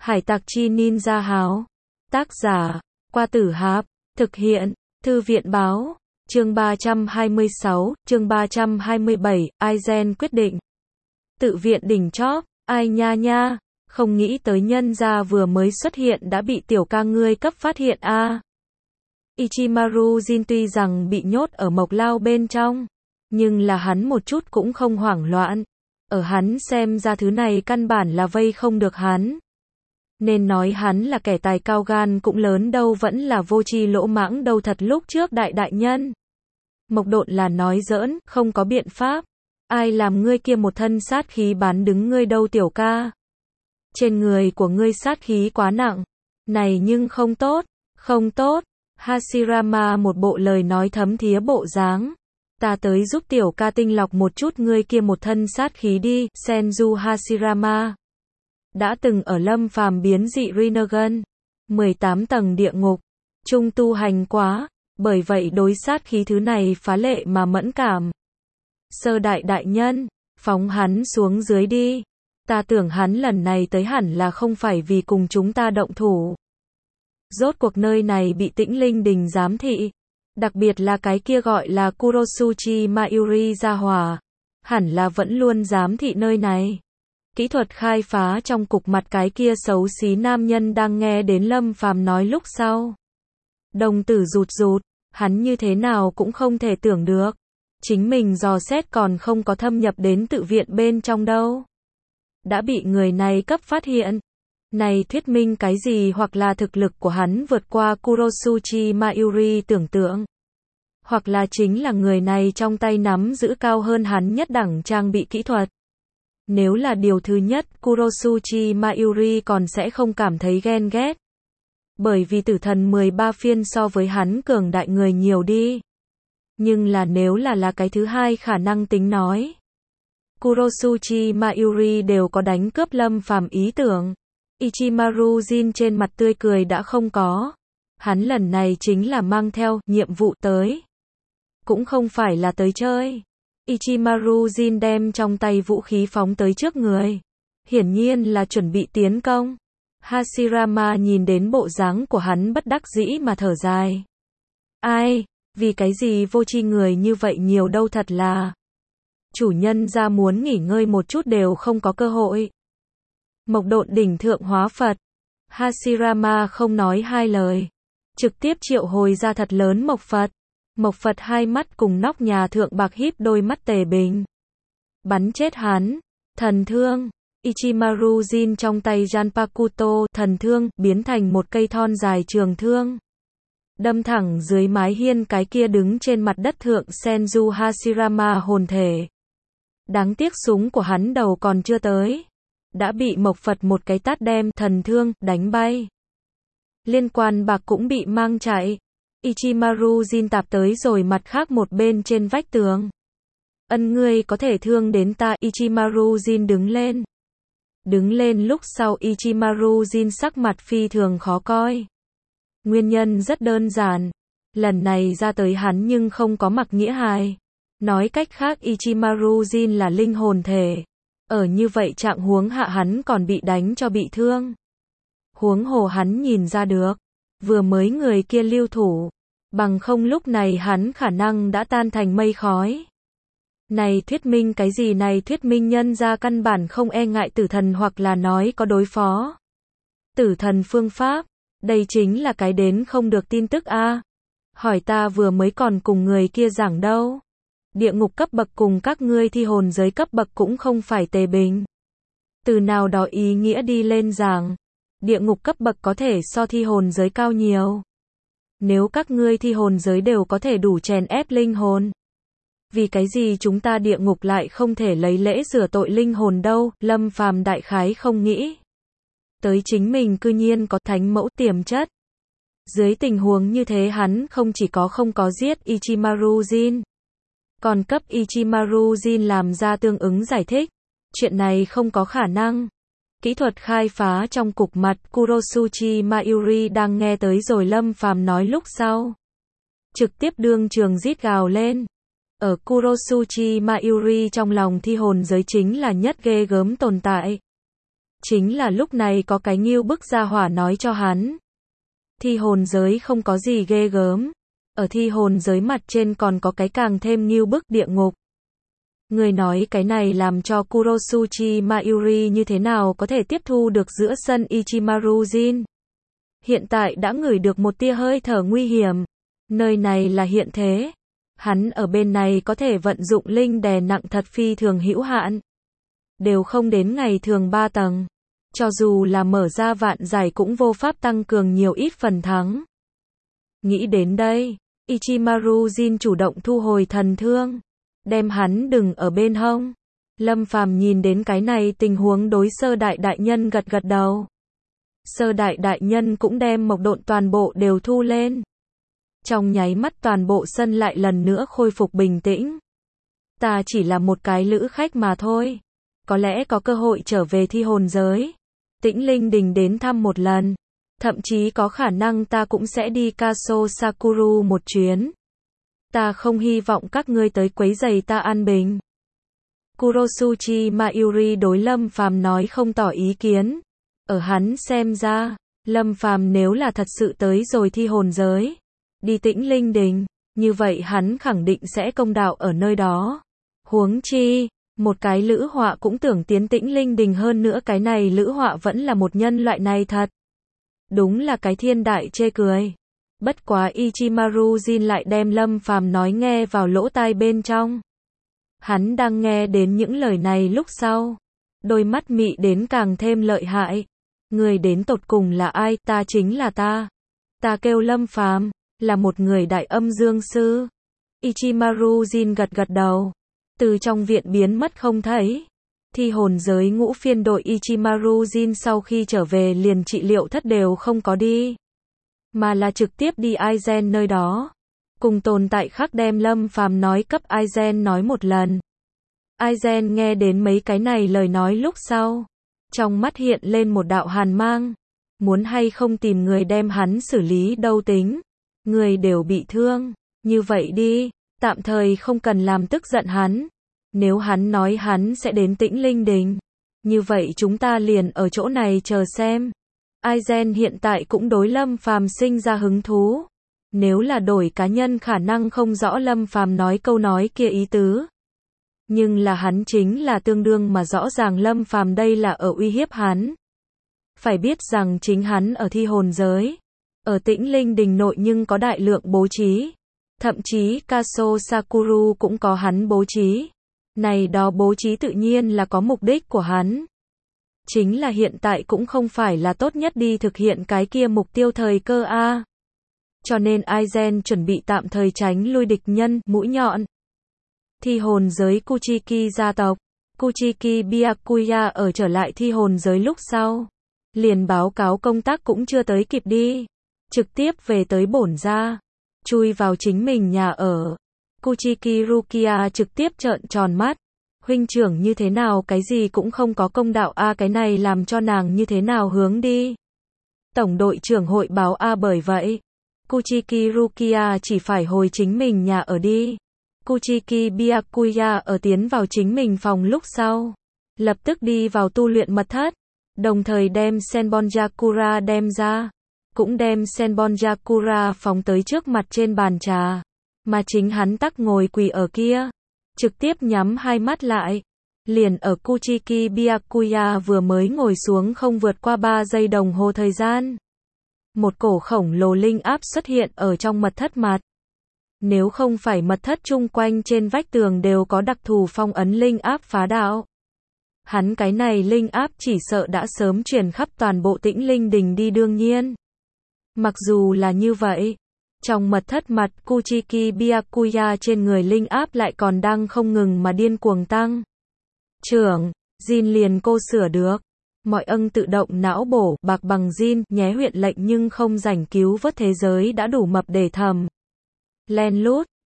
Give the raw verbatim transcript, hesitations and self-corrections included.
Hải tặc chi ninja háo. Tác giả, Qua Tử Hạp. Thực hiện, Thư viện báo. Chương ba trăm hai mươi sáu, chương ba trăm hai mươi bảy, Aizen quyết định. Tự viện đỉnh chóp, ai nha nha, không nghĩ tới nhân gia vừa mới xuất hiện đã bị tiểu ca ngươi cấp phát hiện a. À. Ichimaru Jin tuy rằng bị nhốt ở mộc lao bên trong, nhưng là hắn một chút cũng không hoảng loạn. Ở hắn xem ra thứ này căn bản là vây không được hắn. Nên nói hắn là kẻ tài cao gan cũng lớn đâu vẫn là vô tri lỗ mãng đâu thật lúc trước đại đại nhân. Mộc Độn là nói giỡn, không có biện pháp. Ai làm ngươi kia một thân sát khí bán đứng ngươi đâu tiểu ca. Trên người của ngươi sát khí quá nặng. Này nhưng không tốt, không tốt. Hashirama một bộ lời nói thấm thía bộ dáng. Ta tới giúp tiểu ca tinh lọc một chút ngươi kia một thân sát khí đi, Senju Hashirama. Đã từng ở Lâm Phàm biến dị Rinnegan, mười tám tầng địa ngục, trung tu hành quá, bởi vậy đối sát khí thứ này phá lệ mà mẫn cảm. Sơ đại đại nhân, phóng hắn xuống dưới đi. Ta tưởng hắn lần này tới hẳn là không phải vì cùng chúng ta động thủ. Rốt cuộc nơi này bị Tĩnh Linh Đình giám thị, đặc biệt là cái kia gọi là Kurosuchi Mayuri gia hỏa, hẳn là vẫn luôn giám thị nơi này. Kỹ thuật khai phá trong cục mặt cái kia xấu xí nam nhân đang nghe đến Lâm Phàm nói lúc sau. Đồng tử rụt rụt, hắn như thế nào cũng không thể tưởng được. Chính mình dò xét còn không có thâm nhập đến tự viện bên trong đâu. Đã bị người này cấp phát hiện. Này thuyết minh cái gì hoặc là thực lực của hắn vượt qua Kurosuchi Mayuri tưởng tượng. Hoặc là chính là người này trong tay nắm giữ cao hơn hắn nhất đẳng trang bị kỹ thuật. Nếu là điều thứ nhất, Kurosuchi Mayuri còn sẽ không cảm thấy ghen ghét. Bởi vì tử thần mười ba phiên so với hắn cường đại người nhiều đi. Nhưng là nếu là là cái thứ hai khả năng tính nói. Kurosuchi Mayuri đều có đánh cướp Lâm Phàm ý tưởng. Ichimaru Jin trên mặt tươi cười đã không có. Hắn lần này chính là mang theo nhiệm vụ tới. Cũng không phải là tới chơi. Ichimaru Jin đem trong tay vũ khí phóng tới trước người. Hiển nhiên là chuẩn bị tiến công. Hashirama nhìn đến bộ dáng của hắn bất đắc dĩ mà thở dài. Ai, vì cái gì vô tri người như vậy nhiều đâu thật là. Chủ nhân ra muốn nghỉ ngơi một chút đều không có cơ hội. Mộc Độn đỉnh thượng hóa Phật. Hashirama không nói hai lời. Trực tiếp triệu hồi ra thật lớn Mộc Phật. Mộc Phật hai mắt cùng nóc nhà thượng bạc híp đôi mắt tề bình. Bắn chết hắn. Thần thương. Ichimaru Jin trong tay Janpakuto thần thương biến thành một cây thon dài trường thương. Đâm thẳng dưới mái hiên cái kia đứng trên mặt đất thượng Senju Hashirama hồn thể. Đáng tiếc súng của hắn đầu còn chưa tới. Đã bị Mộc Phật một cái tát đem thần thương đánh bay. Liên quan bạc cũng bị mang chạy. Ichimaru Jin tạp tới rồi mặt khác một bên trên vách tường. Ân ngươi có thể thương đến ta. Ichimaru Jin đứng lên. Đứng lên lúc sau Ichimaru Jin sắc mặt phi thường khó coi. Nguyên nhân rất đơn giản. Lần này ra tới hắn nhưng không có mặc nghĩa hài. Nói cách khác Ichimaru Jin là linh hồn thể. Ở như vậy trạng huống hạ hắn còn bị đánh cho bị thương. Huống hồ hắn nhìn ra được. Vừa mới người kia lưu thủ. Bằng không lúc này hắn khả năng đã tan thành mây khói. Này thuyết minh cái gì này thuyết minh nhân ra căn bản không e ngại tử thần hoặc là nói có đối phó. Tử thần phương pháp. Đây chính là cái đến không được tin tức a. À. Hỏi ta vừa mới còn cùng người kia giảng đâu. Địa ngục cấp bậc cùng các ngươi thi hồn giới cấp bậc cũng không phải tề bình. Từ nào đó ý nghĩa đi lên giảng. Địa ngục cấp bậc có thể so thi hồn giới cao nhiều. Nếu các ngươi thi hồn giới đều có thể đủ chèn ép linh hồn. Vì cái gì chúng ta địa ngục lại không thể lấy lễ rửa tội linh hồn đâu, Lâm Phàm đại khái không nghĩ. Tới chính mình cư nhiên có thánh mẫu tiềm chất. Dưới tình huống như thế hắn không chỉ có không có giết Ichimaru Jin. Còn cấp Ichimaru Jin làm ra tương ứng giải thích. Chuyện này không có khả năng. Kỹ thuật khai phá trong cục mặt Kurosuchi Mayuri đang nghe tới rồi Lâm Phàm nói lúc sau. Trực tiếp đương trường rít gào lên. Ở Kurosuchi Mayuri trong lòng thi hồn giới chính là nhất ghê gớm tồn tại. Chính là lúc này có cái ngưu bức gia hỏa nói cho hắn. Thi hồn giới không có gì ghê gớm. Ở thi hồn giới mặt trên còn có cái càng thêm ngưu bức địa ngục. Người nói cái này làm cho Kurosuchi Mayuri như thế nào có thể tiếp thu được giữa sân Ichimaru Jin. Hiện tại đã ngửi được một tia hơi thở nguy hiểm. Nơi này là hiện thế. Hắn ở bên này có thể vận dụng linh đè nặng thật phi thường hữu hạn. Đều không đến ngày thường ba tầng. Cho dù là mở ra vạn giải cũng vô pháp tăng cường nhiều ít phần thắng. Nghĩ đến đây, Ichimaru Jin chủ động thu hồi thần thương. Đem hắn đừng ở bên hông. Lâm Phàm nhìn đến cái này tình huống đối sơ đại đại nhân gật gật đầu. Sơ đại đại nhân cũng đem mộc độn toàn bộ đều thu lên. Trong nháy mắt toàn bộ sân lại lần nữa khôi phục bình tĩnh. Ta chỉ là một cái lữ khách mà thôi. Có lẽ có cơ hội trở về thi hồn giới. Tĩnh Linh Đình đến thăm một lần. Thậm chí có khả năng ta cũng sẽ đi Kaso Sakura một chuyến. Ta không hy vọng các ngươi tới quấy rầy ta an bình. Kurosuchi Mayuri đối Lâm Phàm nói không tỏ ý kiến. Ở hắn xem ra, Lâm Phàm nếu là thật sự tới rồi thi hồn giới, đi Tĩnh Linh Đình, như vậy hắn khẳng định sẽ công đạo ở nơi đó. Huống chi, một cái lữ họa cũng tưởng tiến Tĩnh Linh Đình, hơn nữa cái này lữ họa vẫn là một nhân loại này thật. Đúng là cái thiên đại chê cười. Bất quá Ichimaru Jin lại đem Lâm Phàm nói nghe vào lỗ tai bên trong. Hắn đang nghe đến những lời này lúc sau, đôi mắt mị đến càng thêm lợi hại. Người đến tột cùng là ai? Ta chính là ta. Ta kêu Lâm Phàm, là một người đại âm dương sư. Ichimaru Jin gật gật đầu. Từ trong viện biến mất không thấy. Thi hồn giới ngũ phiên đội Ichimaru Jin sau khi trở về liền trị liệu thất đều không có đi. Mà là trực tiếp đi Aizen nơi đó. Cùng tồn tại khác đem Lâm Phàm nói cấp Aizen nói một lần. Aizen nghe đến mấy cái này lời nói lúc sau. Trong mắt hiện lên một đạo hàn mang. Muốn hay không tìm người đem hắn xử lý đâu tính. Người đều bị thương. Như vậy đi, tạm thời không cần làm tức giận hắn. Nếu hắn nói hắn sẽ đến Tĩnh Linh Đình, như vậy chúng ta liền ở chỗ này chờ xem. Aizen hiện tại cũng đối Lâm Phàm sinh ra hứng thú. Nếu là đổi cá nhân khả năng không rõ Lâm Phàm nói câu nói kia ý tứ. Nhưng là hắn chính là tương đương mà rõ ràng Lâm Phàm đây là ở uy hiếp hắn. Phải biết rằng chính hắn ở thi hồn giới, ở Tĩnh Linh Đình nội nhưng có đại lượng bố trí. Thậm chí Kaso Sakura cũng có hắn bố trí. Này đó bố trí tự nhiên là có mục đích của hắn. Chính là hiện tại cũng không phải là tốt nhất đi thực hiện cái kia mục tiêu thời cơ a. Cho nên Aizen chuẩn bị tạm thời tránh lui địch nhân, mũi nhọn. Thi hồn giới Kuchiki gia tộc. Kuchiki Byakuya ở trở lại thi hồn giới lúc sau. Liền báo cáo công tác cũng chưa tới kịp đi. Trực tiếp về tới bổn gia. Chui vào chính mình nhà ở. Kuchiki Rukia trực tiếp trợn tròn mắt. Huynh trưởng như thế nào cái gì cũng không có công đạo a, cái này làm cho nàng như thế nào hướng đi. Tổng đội trưởng hội báo a, bởi vậy Kuchiki Rukia chỉ phải hồi chính mình nhà ở đi. Kuchiki Byakuya ở tiến vào chính mình phòng lúc sau, lập tức đi vào tu luyện mật thất, đồng thời đem Senbonjakura đem ra, cũng đem Senbonjakura phóng tới trước mặt trên bàn trà, mà chính hắn tắc ngồi quỳ ở kia, trực tiếp nhắm hai mắt lại. Liền ở Kuchiki Byakuya vừa mới ngồi xuống không vượt qua ba giây đồng hồ thời gian, một cổ khổng lồ linh áp xuất hiện ở trong mật thất mặt. Nếu không phải mật thất chung quanh trên vách tường đều có đặc thù phong ấn linh áp phá đạo, hắn cái này linh áp chỉ sợ đã sớm truyền khắp toàn bộ Tĩnh Linh Đình đi. Đương nhiên, mặc dù là như vậy, trong mật thất mặt Kuchiki Byakuya trên người linh áp lại còn đang không ngừng mà điên cuồng tăng. Trưởng, Jin liền cô sửa được. Mọi ân tự động não bổ, bạc bằng Jin, nhé huyện lệnh nhưng không rảnh cứu vớt thế giới đã đủ mập để thầm. Len lút,